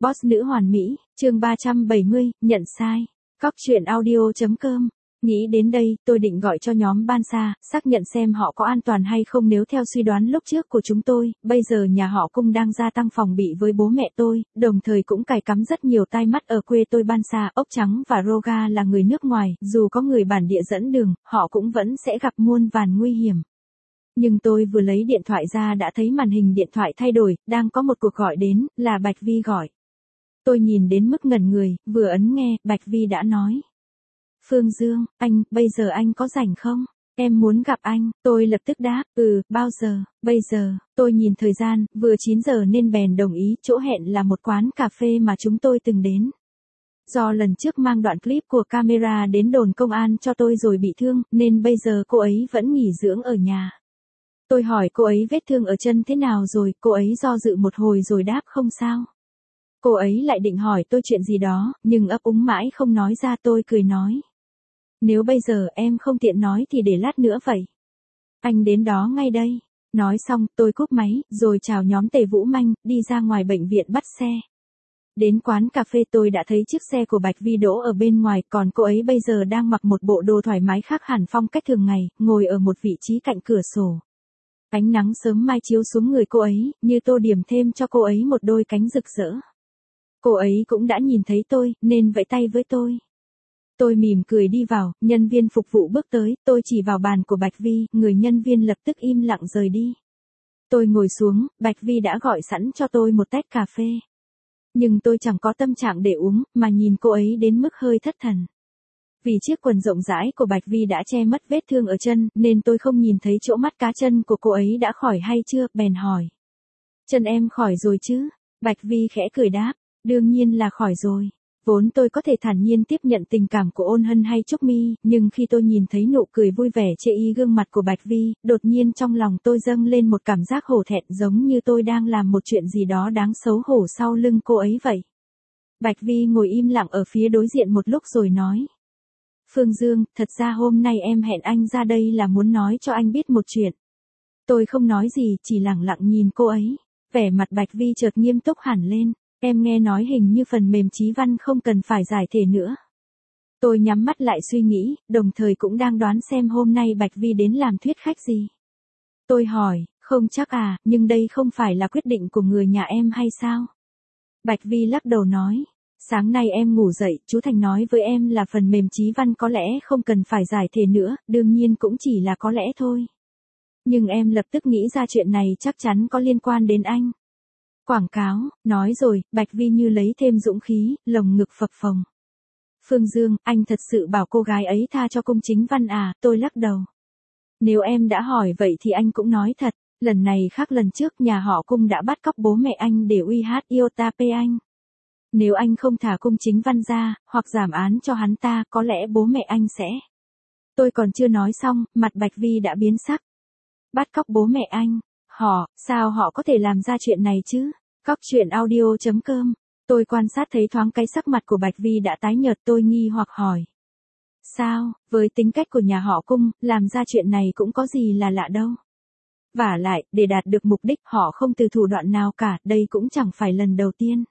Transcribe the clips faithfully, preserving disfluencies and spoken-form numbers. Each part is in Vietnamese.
Boss nữ hoàn mỹ, chương ba trăm bảy mươi, nhận sai. Cóc truyện audio chấm com. Nghĩ đến đây, tôi định gọi cho nhóm ban xa, xác nhận xem họ có an toàn hay không nếu theo suy đoán lúc trước của chúng tôi, bây giờ nhà họ Cung đang gia tăng phòng bị với bố mẹ tôi, đồng thời cũng cài cắm rất nhiều tai mắt ở quê tôi ban xa. Ốc Trắng và Roga là người nước ngoài, dù có người bản địa dẫn đường, họ cũng vẫn sẽ gặp muôn vàn nguy hiểm. Nhưng tôi vừa lấy điện thoại ra đã thấy màn hình điện thoại thay đổi, đang có một cuộc gọi đến, là Bạch Vi gọi. Tôi nhìn đến mức ngẩn người, vừa ấn nghe, Bạch Vi đã nói. Phương Dương, anh, bây giờ anh có rảnh không? Em muốn gặp anh. Tôi lập tức đáp, ừ, bao giờ? Bây giờ. Tôi nhìn thời gian, vừa chín giờ nên bèn đồng ý, chỗ hẹn là một quán cà phê mà chúng tôi từng đến. Do lần trước mang đoạn clip của camera đến đồn công an cho tôi rồi bị thương, nên bây giờ cô ấy vẫn nghỉ dưỡng ở nhà. Tôi hỏi cô ấy vết thương ở chân thế nào rồi, cô ấy do dự một hồi rồi đáp không sao. Cô ấy lại định hỏi tôi chuyện gì đó, nhưng ấp úng mãi không nói ra. Tôi cười nói. Nếu bây giờ em không tiện nói thì để lát nữa vậy. Anh đến đó ngay đây. Nói xong, tôi cúp máy, rồi chào nhóm Tề Vũ Manh, đi ra ngoài bệnh viện bắt xe. Đến quán cà phê tôi đã thấy chiếc xe của Bạch Vi đỗ ở bên ngoài, còn cô ấy bây giờ đang mặc một bộ đồ thoải mái khác hẳn phong cách thường ngày, ngồi ở một vị trí cạnh cửa sổ. Ánh nắng sớm mai chiếu xuống người cô ấy, như tô điểm thêm cho cô ấy một đôi cánh rực rỡ. Cô ấy cũng đã nhìn thấy tôi, nên vẫy tay với tôi. Tôi mỉm cười đi vào, nhân viên phục vụ bước tới, tôi chỉ vào bàn của Bạch Vi, người nhân viên lập tức im lặng rời đi. Tôi ngồi xuống, Bạch Vi đã gọi sẵn cho tôi một tách cà phê. Nhưng tôi chẳng có tâm trạng để uống, mà nhìn cô ấy đến mức hơi thất thần. Vì chiếc quần rộng rãi của Bạch Vi đã che mất vết thương ở chân, nên tôi không nhìn thấy chỗ mắt cá chân của cô ấy đã khỏi hay chưa, bèn hỏi. Chân em khỏi rồi chứ? Bạch Vi khẽ cười đáp, đương nhiên là khỏi rồi. Vốn tôi có thể thản nhiên tiếp nhận tình cảm của Ôn Hân hay Trúc Mi, nhưng khi tôi nhìn thấy nụ cười vui vẻ chê y gương mặt của Bạch Vi, đột nhiên trong lòng tôi dâng lên một cảm giác hổ thẹn, giống như tôi đang làm một chuyện gì đó đáng xấu hổ sau lưng cô ấy vậy. Bạch Vi ngồi im lặng ở phía đối diện một lúc rồi nói. Phương Dương, thật ra hôm nay em hẹn anh ra đây là muốn nói cho anh biết một chuyện. Tôi không nói gì, chỉ lặng lặng nhìn cô ấy. Vẻ mặt Bạch Vi chợt nghiêm túc hẳn lên. Em nghe nói hình như phần mềm Chí Văn không cần phải giải thể nữa. Tôi nhắm mắt lại suy nghĩ, đồng thời cũng đang đoán xem hôm nay Bạch Vi đến làm thuyết khách gì. Tôi hỏi, không chắc à, nhưng đây không phải là quyết định của người nhà em hay sao? Bạch Vi lắc đầu nói. Sáng nay em ngủ dậy, chú Thành nói với em là phần mềm Chí Văn có lẽ không cần phải giải thể nữa, đương nhiên cũng chỉ là có lẽ thôi. Nhưng em lập tức nghĩ ra chuyện này chắc chắn có liên quan đến anh. Quảng cáo, nói rồi, Bạch Vi như lấy thêm dũng khí, lồng ngực phập phồng. Phương Dương, anh thật sự bảo cô gái ấy tha cho Cung Chính Văn à? Tôi lắc đầu. Nếu em đã hỏi vậy thì anh cũng nói thật, lần này khác lần trước nhà họ Cung đã bắt cóc bố mẹ anh để uy hát iota pê anh. Nếu anh không thả Cung Chính Văn ra, hoặc giảm án cho hắn ta, có lẽ bố mẹ anh sẽ... Tôi còn chưa nói xong, mặt Bạch Vi đã biến sắc. Bắt cóc bố mẹ anh? Họ, sao họ có thể làm ra chuyện này chứ? Cóc truyện audio chấm com. Tôi quan sát thấy thoáng cái sắc mặt của Bạch Vi đã tái nhợt, tôi nghi hoặc hỏi. Sao, với tính cách của nhà họ Cung, làm ra chuyện này cũng có gì là lạ đâu. Vả lại, để đạt được mục đích họ không từ thủ đoạn nào cả, đây cũng chẳng phải lần đầu tiên.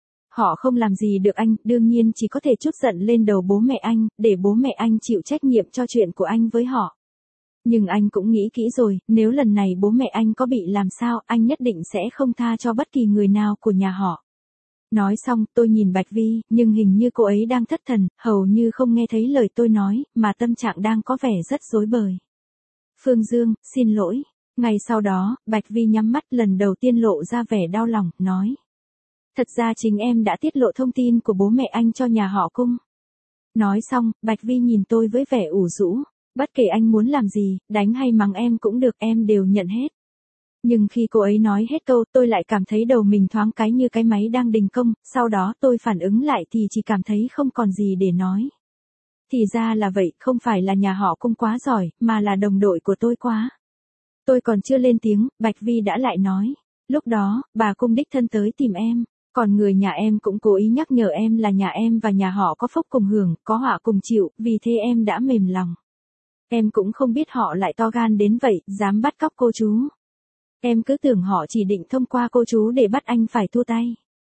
Họ không làm gì được anh, đương nhiên chỉ có thể trút giận lên đầu bố mẹ anh, để bố mẹ anh chịu trách nhiệm cho chuyện của anh với họ. Nhưng anh cũng nghĩ kỹ rồi, nếu lần này bố mẹ anh có bị làm sao, anh nhất định sẽ không tha cho bất kỳ người nào của nhà họ. Nói xong, tôi nhìn Bạch Vi, nhưng hình như cô ấy đang thất thần, hầu như không nghe thấy lời tôi nói, mà tâm trạng đang có vẻ rất rối bời. Phương Dương, xin lỗi. Ngay sau đó, Bạch Vi nhắm mắt lần đầu tiên lộ ra vẻ đau lòng, nói. Thật ra chính em đã tiết lộ thông tin của bố mẹ anh cho nhà họ Cung. Nói xong, Bạch Vi nhìn tôi với vẻ ủ rũ. Bất kể anh muốn làm gì, đánh hay mắng em cũng được, em đều nhận hết. Nhưng khi cô ấy nói hết câu, tôi lại cảm thấy đầu mình thoáng cái như cái máy đang đình công, sau đó tôi phản ứng lại thì chỉ cảm thấy không còn gì để nói. Thì ra là vậy, không phải là nhà họ Cung quá giỏi, mà là đồng đội của tôi quá. Tôi còn chưa lên tiếng, Bạch Vi đã lại nói. Lúc đó, bà Cung đích thân tới tìm em. Còn người nhà em cũng cố ý nhắc nhở em là nhà em và nhà họ có phúc cùng hưởng, có họa cùng chịu, vì thế em đã mềm lòng. Em cũng không biết họ lại to gan đến vậy, dám bắt cóc cô chú. Em cứ tưởng họ chỉ định thông qua cô chú để bắt anh phải thua tay.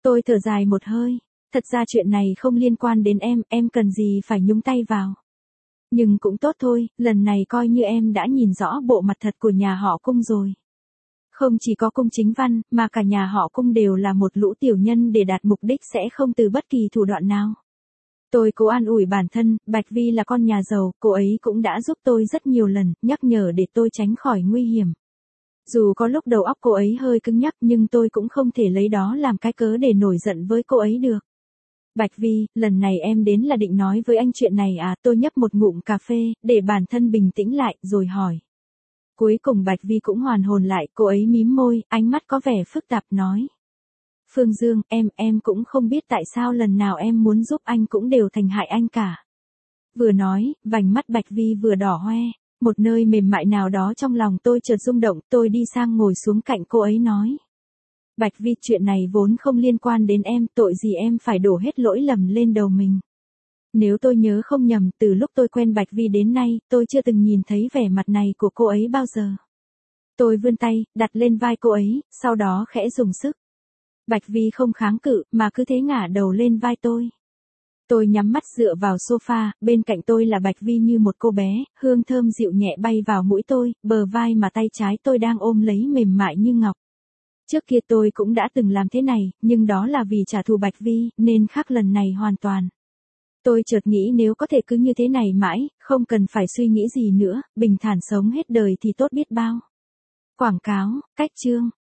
Tôi thở dài một hơi. Thật ra chuyện này không liên quan đến em, em cần gì phải nhúng tay vào. Nhưng cũng tốt thôi, lần này coi như em đã nhìn rõ bộ mặt thật của nhà họ Cung rồi. Không chỉ có Cung Chính Văn, mà cả nhà họ Cung đều là một lũ tiểu nhân để đạt mục đích sẽ không từ bất kỳ thủ đoạn nào. Tôi cố an ủi bản thân, Bạch Vi là con nhà giàu, cô ấy cũng đã giúp tôi rất nhiều lần, nhắc nhở để tôi tránh khỏi nguy hiểm. Dù có lúc đầu óc cô ấy hơi cứng nhắc nhưng tôi cũng không thể lấy đó làm cái cớ để nổi giận với cô ấy được. Bạch Vi, lần này em đến là định nói với anh chuyện này à? Tôi nhấp một ngụm cà phê, để bản thân bình tĩnh lại, rồi hỏi. Cuối cùng Bạch Vi cũng hoàn hồn lại, cô ấy mím môi, ánh mắt có vẻ phức tạp nói. Phương Dương, em, em cũng không biết tại sao lần nào em muốn giúp anh cũng đều thành hại anh cả. Vừa nói, vành mắt Bạch Vi vừa đỏ hoe, một nơi mềm mại nào đó trong lòng tôi chợt rung động, tôi đi sang ngồi xuống cạnh cô ấy nói. Bạch Vi, chuyện này vốn không liên quan đến em, tội gì em phải đổ hết lỗi lầm lên đầu mình. Nếu tôi nhớ không nhầm, từ lúc tôi quen Bạch Vi đến nay, tôi chưa từng nhìn thấy vẻ mặt này của cô ấy bao giờ. Tôi vươn tay, đặt lên vai cô ấy, sau đó khẽ dùng sức. Bạch Vi không kháng cự, mà cứ thế ngả đầu lên vai tôi. Tôi nhắm mắt dựa vào sofa, bên cạnh tôi là Bạch Vi như một cô bé, hương thơm dịu nhẹ bay vào mũi tôi, bờ vai mà tay trái tôi đang ôm lấy mềm mại như ngọc. Trước kia tôi cũng đã từng làm thế này, nhưng đó là vì trả thù Bạch Vi, nên khác lần này hoàn toàn. Tôi chợt nghĩ nếu có thể cứ như thế này mãi, không cần phải suy nghĩ gì nữa, bình thản sống hết đời thì tốt biết bao. Quảng cáo, cách chương.